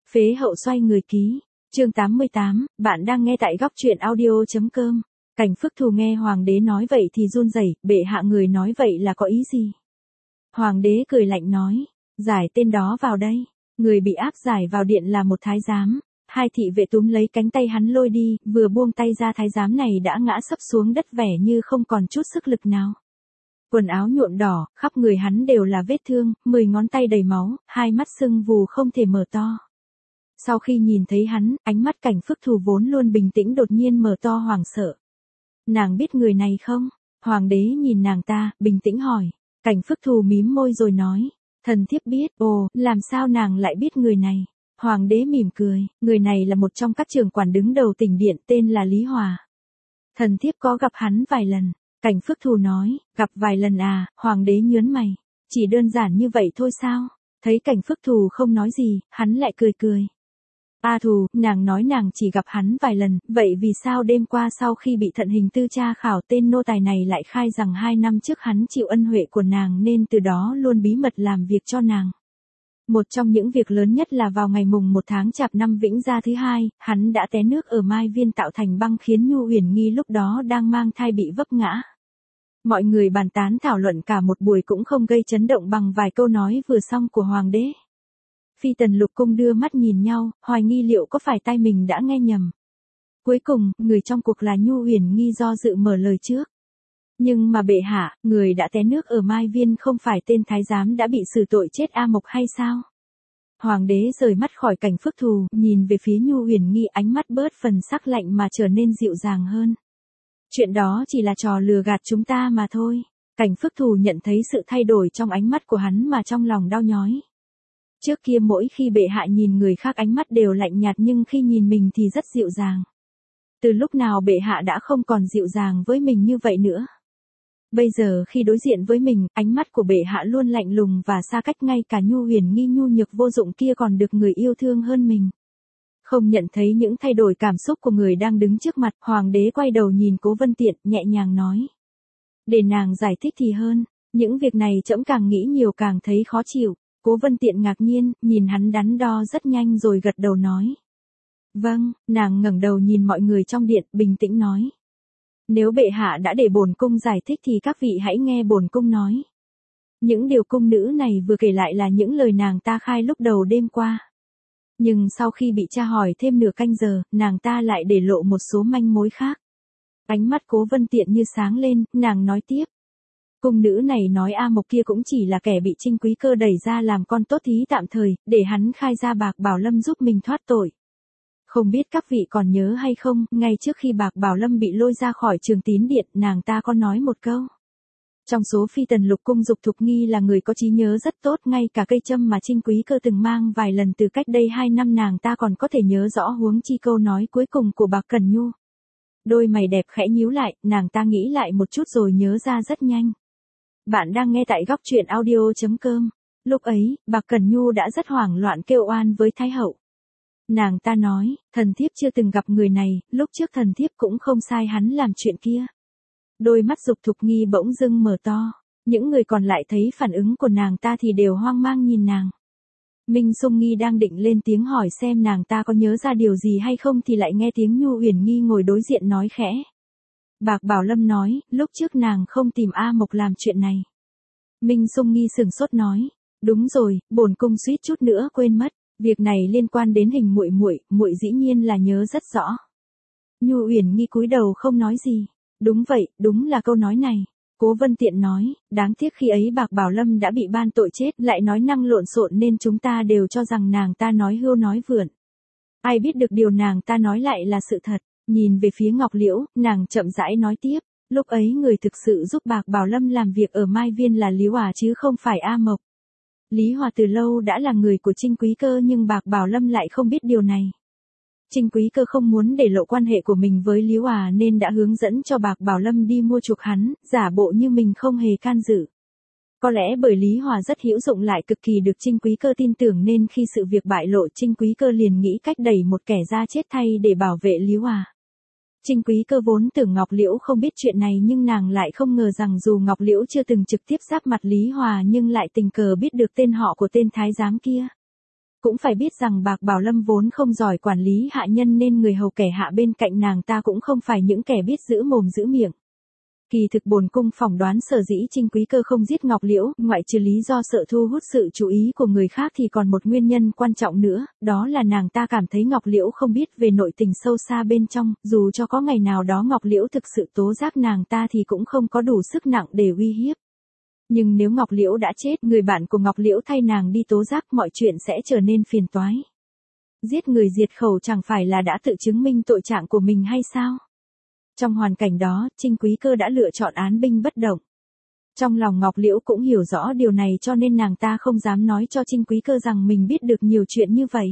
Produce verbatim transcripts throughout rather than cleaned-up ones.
Phế hậu xoay người ký. Chương tám mươi tám, bạn đang nghe tại góc truyện audio chấm com. Cảnh Phước Thù nghe hoàng đế nói vậy thì run rẩy, bệ hạ người nói vậy là có ý gì? Hoàng đế cười lạnh nói, giải tên đó vào đây. Người bị áp giải vào điện là một thái giám. Hai thị vệ túm lấy cánh tay hắn lôi đi, vừa buông tay ra thái giám này đã ngã sấp xuống đất vẻ như không còn chút sức lực nào. Quần áo nhuộm đỏ, khắp người hắn đều là vết thương, mười ngón tay đầy máu, hai mắt sưng vù không thể mở to. Sau khi nhìn thấy hắn, ánh mắt Cảnh Phước Thù vốn luôn bình tĩnh đột nhiên mở to hoảng sợ. Nàng biết người này không? Hoàng đế nhìn nàng ta, bình tĩnh hỏi. Cảnh Phước Thù mím môi rồi nói, thần thiếp biết. Ồ, làm sao nàng lại biết người này? Hoàng đế mỉm cười, người này là một trong các trưởng quản đứng đầu tỉnh điện, tên là Lý Hòa. Thần thiếp có gặp hắn vài lần. Cảnh Phước Thù nói, gặp vài lần à? Hoàng đế nhớn mày, chỉ đơn giản như vậy thôi sao? Thấy Cảnh Phước Thù không nói gì, hắn lại cười cười. A Thù, nàng nói nàng chỉ gặp hắn vài lần, vậy vì sao đêm qua sau khi bị thận hình tư tra khảo tên nô tài này lại khai rằng hai năm trước hắn chịu ân huệ của nàng nên từ đó luôn bí mật làm việc cho nàng. Một trong những việc lớn nhất là vào ngày mùng một tháng Chạp năm Vĩnh Gia thứ hai, hắn đã té nước ở Mai Viên tạo thành băng khiến Nhu Uyển Nghi lúc đó đang mang thai bị vấp ngã. Mọi người bàn tán thảo luận cả một buổi cũng không gây chấn động bằng vài câu nói vừa xong của hoàng đế. Phi tần lục cung đưa mắt nhìn nhau, hoài nghi liệu có phải tai mình đã nghe nhầm. Cuối cùng, người trong cuộc là Nhu Uyển Nghi do dự mở lời trước. Nhưng mà bệ hạ, người đã té nước ở Mai Viên không phải tên thái giám đã bị xử tội chết A Mộc hay sao? Hoàng đế rời mắt khỏi Cảnh Phước Thù, nhìn về phía Nhu Uyển Nghi, ánh mắt bớt phần sắc lạnh mà trở nên dịu dàng hơn. Chuyện đó chỉ là trò lừa gạt chúng ta mà thôi. Cảnh Phước Thù nhận thấy sự thay đổi trong ánh mắt của hắn mà trong lòng đau nhói. Trước kia mỗi khi bệ hạ nhìn người khác ánh mắt đều lạnh nhạt nhưng khi nhìn mình thì rất dịu dàng. Từ lúc nào bệ hạ đã không còn dịu dàng với mình như vậy nữa? Bây giờ khi đối diện với mình, ánh mắt của bệ hạ luôn lạnh lùng và xa cách, ngay cả Nhu Uyển Nghi nhu nhược vô dụng kia còn được người yêu thương hơn mình. Không nhận thấy những thay đổi cảm xúc của người đang đứng trước mặt, hoàng đế quay đầu nhìn Cố Vân Tiện, nhẹ nhàng nói. Để nàng giải thích thì hơn, những việc này trẫm càng nghĩ nhiều càng thấy khó chịu. Cố Vân Tiện ngạc nhiên, nhìn hắn đắn đo rất nhanh rồi gật đầu nói. Vâng, nàng ngẩng đầu nhìn mọi người trong điện, bình tĩnh nói. Nếu bệ hạ đã để bổn cung giải thích thì các vị hãy nghe bổn cung nói. Những điều cung nữ này vừa kể lại là những lời nàng ta khai lúc đầu đêm qua. Nhưng sau khi bị tra hỏi thêm nửa canh giờ, nàng ta lại để lộ một số manh mối khác. Ánh mắt Cố Vân Tiện như sáng lên, nàng nói tiếp. Cung nữ này nói A Mộc kia cũng chỉ là kẻ bị Trinh Quý Cơ đẩy ra làm con tốt thí tạm thời, để hắn khai ra Bạc Bảo Lâm giúp mình thoát tội. Không biết các vị còn nhớ hay không, ngay trước khi Bạc Bảo Lâm bị lôi ra khỏi Trường Tín Điện, nàng ta có nói một câu. Trong số phi tần lục cung Dục Thục Nghi là người có trí nhớ rất tốt, ngay cả cây châm mà Trinh Quý Cơ từng mang vài lần từ cách đây hai năm nàng ta còn có thể nhớ rõ, huống chi câu nói cuối cùng của Bạc Cẩn Nhu. Đôi mày đẹp khẽ nhíu lại, nàng ta nghĩ lại một chút rồi nhớ ra rất nhanh. Bạn đang nghe tại góc truyện audio chấm com. Lúc ấy, Bạc Cẩn Nhu đã rất hoảng loạn kêu oan với Thái hậu. Nàng ta nói, thần thiếp chưa từng gặp người này, lúc trước thần thiếp cũng không sai hắn làm chuyện kia. Đôi mắt Dục Thục Nghi bỗng dưng mở to. Những người còn lại thấy phản ứng của nàng ta thì đều hoang mang nhìn nàng. Minh Sung Nghi đang định lên tiếng hỏi xem nàng ta có nhớ ra điều gì hay không thì lại nghe tiếng Nhu Uyển Nghi ngồi đối diện nói khẽ. Bạc Bảo Lâm nói, lúc trước nàng không tìm A Mộc làm chuyện này. Minh Sung Nghi sửng sốt nói, đúng rồi, bổn cung suýt chút nữa quên mất, việc này liên quan đến hình muội muội, muội dĩ nhiên là nhớ rất rõ. Nhu Uyển Nghi cúi đầu không nói gì. Đúng vậy, đúng là câu nói này. Cố Vân Tiện nói, đáng tiếc khi ấy Bạc Bảo Lâm đã bị ban tội chết, lại nói năng lộn xộn nên chúng ta đều cho rằng nàng ta nói hưu nói vượn. Ai biết được điều nàng ta nói lại là sự thật. Nhìn về phía Ngọc Liễu, nàng chậm rãi nói tiếp, lúc ấy người thực sự giúp Bạc Bảo Lâm làm việc ở Mai Viên là Lý Hòa chứ không phải A Mộc. Lý Hòa từ lâu đã là người của Trinh Quý Cơ nhưng Bạc Bảo Lâm lại không biết điều này. Trinh Quý Cơ không muốn để lộ quan hệ của mình với Lý Hòa nên đã hướng dẫn cho Bạc Bảo Lâm đi mua chuộc hắn, giả bộ như mình không hề can dự. Có lẽ bởi Lý Hòa rất hữu dụng lại cực kỳ được Trinh Quý Cơ tin tưởng nên khi sự việc bại lộ Trinh Quý Cơ liền nghĩ cách đẩy một kẻ ra chết thay để bảo vệ Lý Hòa. Trinh Quý Cơ vốn tưởng Ngọc Liễu không biết chuyện này nhưng nàng lại không ngờ rằng dù Ngọc Liễu chưa từng trực tiếp giáp mặt Lý Hòa nhưng lại tình cờ biết được tên họ của tên thái giám kia. Cũng phải biết rằng Bạc Bảo Lâm vốn không giỏi quản lý hạ nhân nên người hầu kẻ hạ bên cạnh nàng ta cũng không phải những kẻ biết giữ mồm giữ miệng. Kỳ thực bổn cung phỏng đoán sở dĩ Trinh Quý Cơ không giết Ngọc Liễu, ngoại trừ lý do sợ thu hút sự chú ý của người khác thì còn một nguyên nhân quan trọng nữa, đó là nàng ta cảm thấy Ngọc Liễu không biết về nội tình sâu xa bên trong, dù cho có ngày nào đó Ngọc Liễu thực sự tố giác nàng ta thì cũng không có đủ sức nặng để uy hiếp. Nhưng nếu Ngọc Liễu đã chết, người bạn của Ngọc Liễu thay nàng đi tố giác, mọi chuyện sẽ trở nên phiền toái. Giết người diệt khẩu chẳng phải là đã tự chứng minh tội trạng của mình hay sao? Trong hoàn cảnh đó, Trinh Quý Cơ đã lựa chọn án binh bất động. Trong lòng Ngọc Liễu cũng hiểu rõ điều này cho nên nàng ta không dám nói cho Trinh Quý Cơ rằng mình biết được nhiều chuyện như vậy.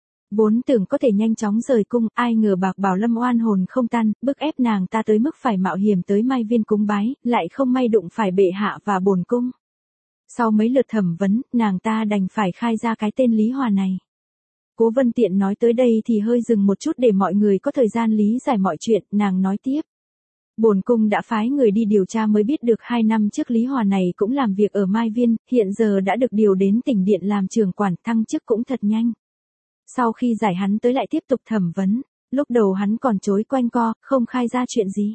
Vốn tưởng có thể nhanh chóng rời cung, ai ngờ Bạc Bảo Lâm oan hồn không tan, bức ép nàng ta tới mức phải mạo hiểm tới Mai Viên cúng bái, lại không may đụng phải bệ hạ và bổn cung. Sau mấy lượt thẩm vấn, nàng ta đành phải khai ra cái tên Lý Hòa này. Cố Vân Tiện nói tới đây thì hơi dừng một chút để mọi người có thời gian lý giải mọi chuyện, nàng nói tiếp. Bổn cung đã phái người đi điều tra mới biết được hai năm trước Lý Hòa này cũng làm việc ở Mai Viên, hiện giờ đã được điều đến tỉnh Điện làm trưởng quản, thăng chức cũng thật nhanh. Sau khi giải hắn tới lại tiếp tục thẩm vấn, lúc đầu hắn còn chối quanh co, không khai ra chuyện gì.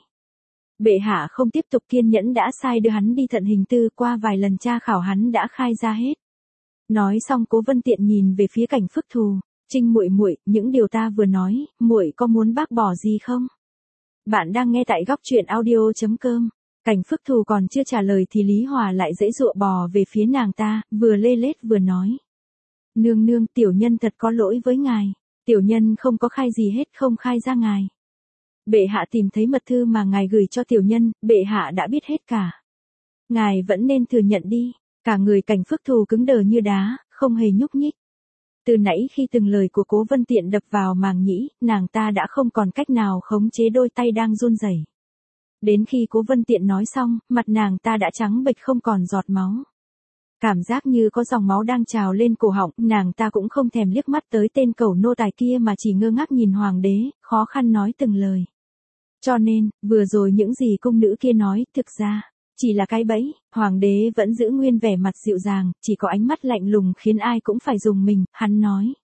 Bệ hạ không tiếp tục kiên nhẫn đã sai đưa hắn đi thận hình tư, qua vài lần tra khảo hắn đã khai ra hết. Nói xong Cố Vân Tiện nhìn về phía Cảnh Phức Thù, Trinh muội muội, những điều ta vừa nói, muội có muốn bác bỏ gì không? Bạn đang nghe tại góc truyện audio chấm com. Cảnh Phức Thù còn chưa trả lời thì Lý Hòa lại giãy giụa bò về phía nàng ta, vừa lê lết vừa nói. Nương nương, tiểu nhân thật có lỗi với ngài. Tiểu nhân không có khai gì hết, không khai ra ngài. Bệ hạ tìm thấy mật thư mà ngài gửi cho tiểu nhân, bệ hạ đã biết hết cả. Ngài vẫn nên thừa nhận đi. Cả người Cảnh Phức Thù cứng đờ như đá, không hề nhúc nhích. Từ nãy khi từng lời của Cố Vân Tiện đập vào màng nhĩ, nàng ta đã không còn cách nào khống chế đôi tay đang run rẩy. Đến khi Cố Vân Tiện nói xong, mặt nàng ta đã trắng bệch không còn giọt máu. Cảm giác như có dòng máu đang trào lên cổ họng, nàng ta cũng không thèm liếc mắt tới tên cẩu nô tài kia mà chỉ ngơ ngác nhìn hoàng đế, khó khăn nói từng lời. Cho nên, vừa rồi những gì cung nữ kia nói, thực ra, chỉ là cái bẫy. Hoàng đế vẫn giữ nguyên vẻ mặt dịu dàng, chỉ có ánh mắt lạnh lùng khiến ai cũng phải dùng mình, hắn nói.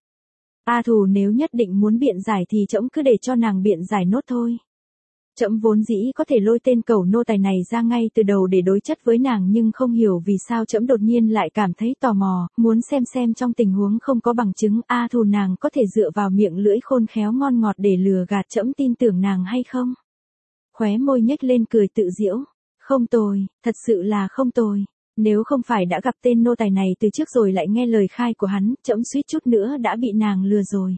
A Thù nếu nhất định muốn biện giải thì trẫm cứ để cho nàng biện giải nốt thôi. Trẫm vốn dĩ có thể lôi tên cẩu nô tài này ra ngay từ đầu để đối chất với nàng nhưng không hiểu vì sao trẫm đột nhiên lại cảm thấy tò mò, muốn xem xem trong tình huống không có bằng chứng A Thù nàng có thể dựa vào miệng lưỡi khôn khéo ngon ngọt để lừa gạt trẫm tin tưởng nàng hay không. Khóe môi nhếch lên cười tự giễu. Không tồi, thật sự là không tồi. Nếu không phải đã gặp tên nô tài này từ trước rồi lại nghe lời khai của hắn, trẫm suýt chút nữa đã bị nàng lừa rồi.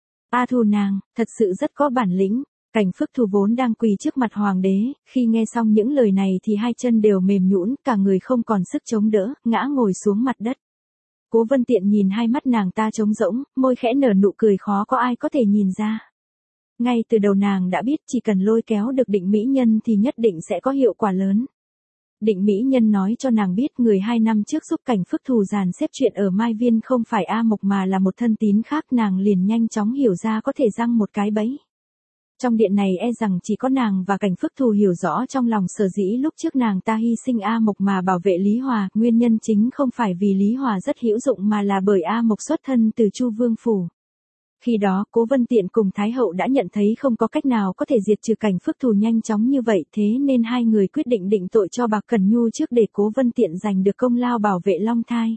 A Thù nàng, thật sự rất có bản lĩnh. Cảnh Phức Thù vốn đang quỳ trước mặt hoàng đế, khi nghe xong những lời này thì hai chân đều mềm nhũn, cả người không còn sức chống đỡ, ngã ngồi xuống mặt đất. Cố Vân Tiện nhìn hai mắt nàng ta trống rỗng, môi khẽ nở nụ cười khó có ai có thể nhìn ra. Ngay từ đầu nàng đã biết chỉ cần lôi kéo được Định Mỹ Nhân thì nhất định sẽ có hiệu quả lớn. Định Mỹ Nhân nói cho nàng biết người hai năm trước giúp Cảnh Phức Thù dàn xếp chuyện ở Mai Viên không phải A Mộc mà là một thân tín khác, nàng liền nhanh chóng hiểu ra có thể răng một cái bẫy. Trong điện này e rằng chỉ có nàng và Cảnh Phức Thù hiểu rõ trong lòng sở dĩ lúc trước nàng ta hy sinh A Mộc mà bảo vệ Lý Hòa, nguyên nhân chính không phải vì Lý Hòa rất hữu dụng mà là bởi A Mộc xuất thân từ Chu Vương Phủ. Khi đó, Cố Vân Tiện cùng Thái Hậu đã nhận thấy không có cách nào có thể diệt trừ Cảnh Phức Thù nhanh chóng như vậy, thế nên hai người quyết định định tội cho Bạc Cẩn Nhu trước để Cố Vân Tiện giành được công lao bảo vệ Long Thai.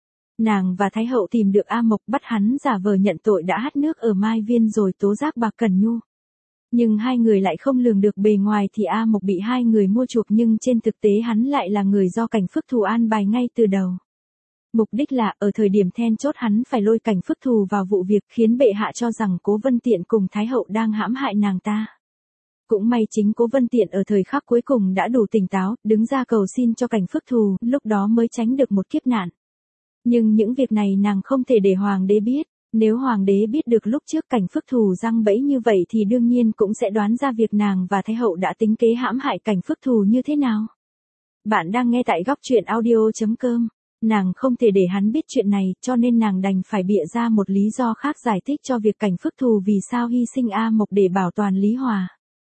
Nàng và Thái Hậu tìm được A Mộc, bắt hắn giả vờ nhận tội đã hắt nước ở Mai Viên rồi tố giác Bạc Cẩn Nhu. Nhưng hai người lại không lường được bề ngoài thì A Mộc bị hai người mua chuộc nhưng trên thực tế hắn lại là người do Cảnh Phức Thù an bài ngay từ đầu. Mục đích là, ở thời điểm then chốt hắn phải lôi Cảnh Phức Thù vào vụ việc khiến bệ hạ cho rằng Cố Vân Tiện cùng Thái Hậu đang hãm hại nàng ta. Cũng may chính Cố Vân Tiện ở thời khắc cuối cùng đã đủ tỉnh táo, đứng ra cầu xin cho Cảnh Phức Thù, lúc đó mới tránh được một kiếp nạn. Nhưng những việc này nàng không thể để hoàng đế biết, nếu hoàng đế biết được lúc trước Cảnh Phức Thù răng bẫy như vậy thì đương nhiên cũng sẽ đoán ra việc nàng và Thái Hậu đã tính kế hãm hại Cảnh Phức Thù như thế nào. Bạn đang nghe tại góc truyện audio chấm com. Nàng không thể để hắn biết chuyện này, cho nên nàng đành phải bịa ra một lý do khác giải thích cho việc Cảnh Phức Thù vì sao hy sinh A Mộc để bảo toàn Lý Hòa.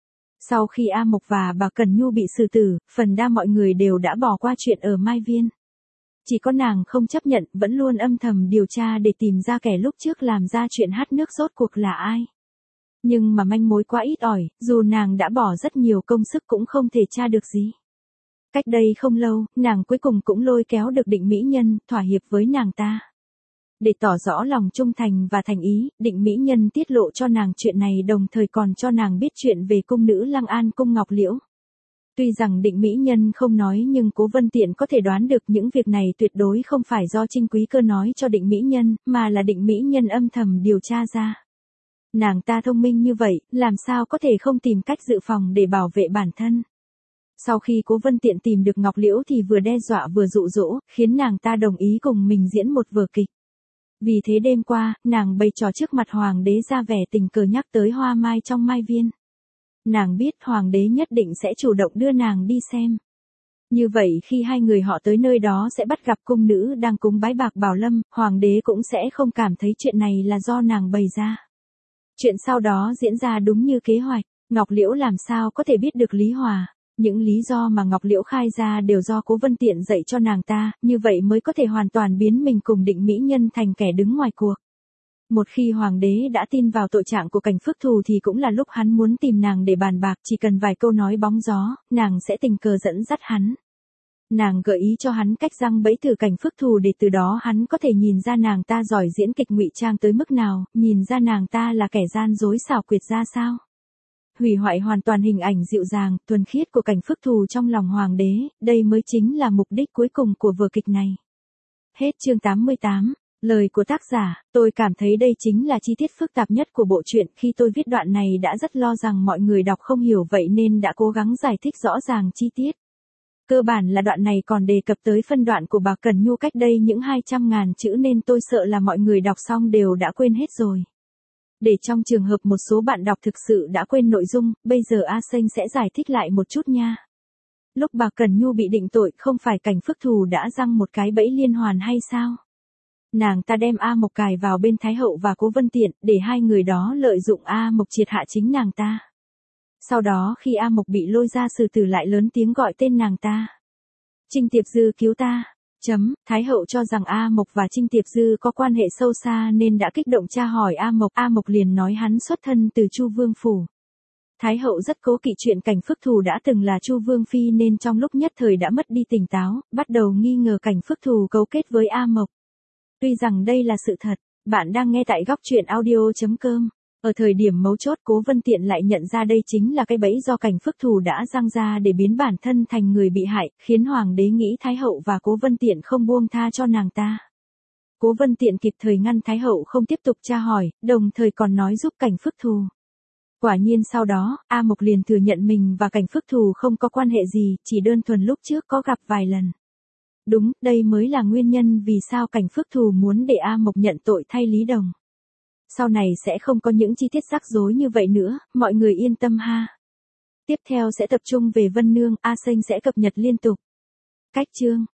Sau khi A Mộc và Bạc Cẩn Nhu bị xử tử, phần đa mọi người đều đã bỏ qua chuyện ở Mai Viên. Chỉ có nàng không chấp nhận, vẫn luôn âm thầm điều tra để tìm ra kẻ lúc trước làm ra chuyện hát nước rốt cuộc là ai. Nhưng mà manh mối quá ít ỏi, dù nàng đã bỏ rất nhiều công sức cũng không thể tra được gì. Cách đây không lâu, nàng cuối cùng cũng lôi kéo được Định Mỹ Nhân, thỏa hiệp với nàng ta. Để tỏ rõ lòng trung thành và thành ý, Định Mỹ Nhân tiết lộ cho nàng chuyện này, đồng thời còn cho nàng biết chuyện về cung nữ Lăng An cung Ngọc Liễu. Tuy rằng Định Mỹ Nhân không nói nhưng Cố Vân Tiện có thể đoán được những việc này tuyệt đối không phải do Trinh Quý Cơ nói cho Định Mỹ Nhân, mà là Định Mỹ Nhân âm thầm điều tra ra. Nàng ta thông minh như vậy, làm sao có thể không tìm cách dự phòng để bảo vệ bản thân. Sau khi Cố Vân Tiện tìm được Ngọc Liễu thì vừa đe dọa vừa dụ dỗ, khiến nàng ta đồng ý cùng mình diễn một vở kịch. Vì thế đêm qua, nàng bày trò trước mặt hoàng đế ra vẻ tình cờ nhắc tới hoa mai trong mai viên. Nàng biết hoàng đế nhất định sẽ chủ động đưa nàng đi xem. Như vậy khi hai người họ tới nơi đó sẽ bắt gặp cung nữ đang cúng bái bạc Bảo Lâm, hoàng đế cũng sẽ không cảm thấy chuyện này là do nàng bày ra. Chuyện sau đó diễn ra đúng như kế hoạch, Ngọc Liễu làm sao có thể biết được Lý Hòa. Những lý do mà Ngọc Liễu khai ra đều do Cố Vân Tiện dạy cho nàng ta, như vậy mới có thể hoàn toàn biến mình cùng Định Mỹ Nhân thành kẻ đứng ngoài cuộc. Một khi hoàng đế đã tin vào tội trạng của Cảnh Phước Thù thì cũng là lúc hắn muốn tìm nàng để bàn bạc, chỉ cần vài câu nói bóng gió, nàng sẽ tình cờ dẫn dắt hắn. Nàng gợi ý cho hắn cách giăng bẫy từ Cảnh Phước Thù để từ đó hắn có thể nhìn ra nàng ta giỏi diễn kịch ngụy trang tới mức nào, nhìn ra nàng ta là kẻ gian dối xảo quyệt ra sao. Hủy hoại hoàn toàn hình ảnh dịu dàng, thuần khiết của Cảnh Phước Thù trong lòng hoàng đế, đây mới chính là mục đích cuối cùng của vở kịch này. Hết chương tám mươi tám. Lời của tác giả, tôi cảm thấy đây chính là chi tiết phức tạp nhất của bộ truyện, khi tôi viết đoạn này đã rất lo rằng mọi người đọc không hiểu vậy nên đã cố gắng giải thích rõ ràng chi tiết. Cơ bản là đoạn này còn đề cập tới phân đoạn của bà Cần Nhu cách đây những hai trăm ngàn chữ nên tôi sợ là mọi người đọc xong đều đã quên hết rồi. Để trong trường hợp một số bạn đọc thực sự đã quên nội dung, bây giờ A Sênh sẽ giải thích lại một chút nha. Lúc bà Cần Nhu bị định tội không phải Cảnh Phước Thù đã giăng một cái bẫy liên hoàn hay sao? Nàng ta đem A Mộc cài vào bên Thái Hậu và Cố Vân Tiện, để hai người đó lợi dụng A Mộc triệt hạ chính nàng ta. Sau đó khi A Mộc bị lôi ra xử tử lại lớn tiếng gọi tên nàng ta. Trinh Tiệp Dư cứu ta. Chấm, Thái Hậu cho rằng A Mộc và Trinh Tiệp Dư có quan hệ sâu xa nên đã kích động tra hỏi A Mộc. A Mộc liền nói hắn xuất thân từ Chu Vương Phủ. Thái Hậu rất cố kỵ chuyện Cảnh Phước Thù đã từng là Chu Vương Phi nên trong lúc nhất thời đã mất đi tỉnh táo, bắt đầu nghi ngờ Cảnh Phước Thù cấu kết với A Mộc. Tuy rằng đây là sự thật, bạn đang nghe tại góc truyện audio chấm com. Ở thời điểm mấu chốt Cố Vân Tiện lại nhận ra đây chính là cái bẫy do Cảnh Phước Thù đã giăng ra để biến bản thân thành người bị hại, khiến hoàng đế nghĩ Thái Hậu và Cố Vân Tiện không buông tha cho nàng ta. Cố Vân Tiện kịp thời ngăn Thái Hậu không tiếp tục tra hỏi, đồng thời còn nói giúp Cảnh Phước Thù. Quả nhiên sau đó, A Mộc liền thừa nhận mình và Cảnh Phước Thù không có quan hệ gì, chỉ đơn thuần lúc trước có gặp vài lần. Đúng, đây mới là nguyên nhân vì sao Cảnh Phước Thù muốn để A Mộc nhận tội thay Lý Đồng. Sau này sẽ không có những chi tiết rắc rối như vậy nữa, mọi người yên tâm ha. Tiếp theo sẽ tập trung về Vân Nương, A Sênh sẽ cập nhật liên tục. Cách chương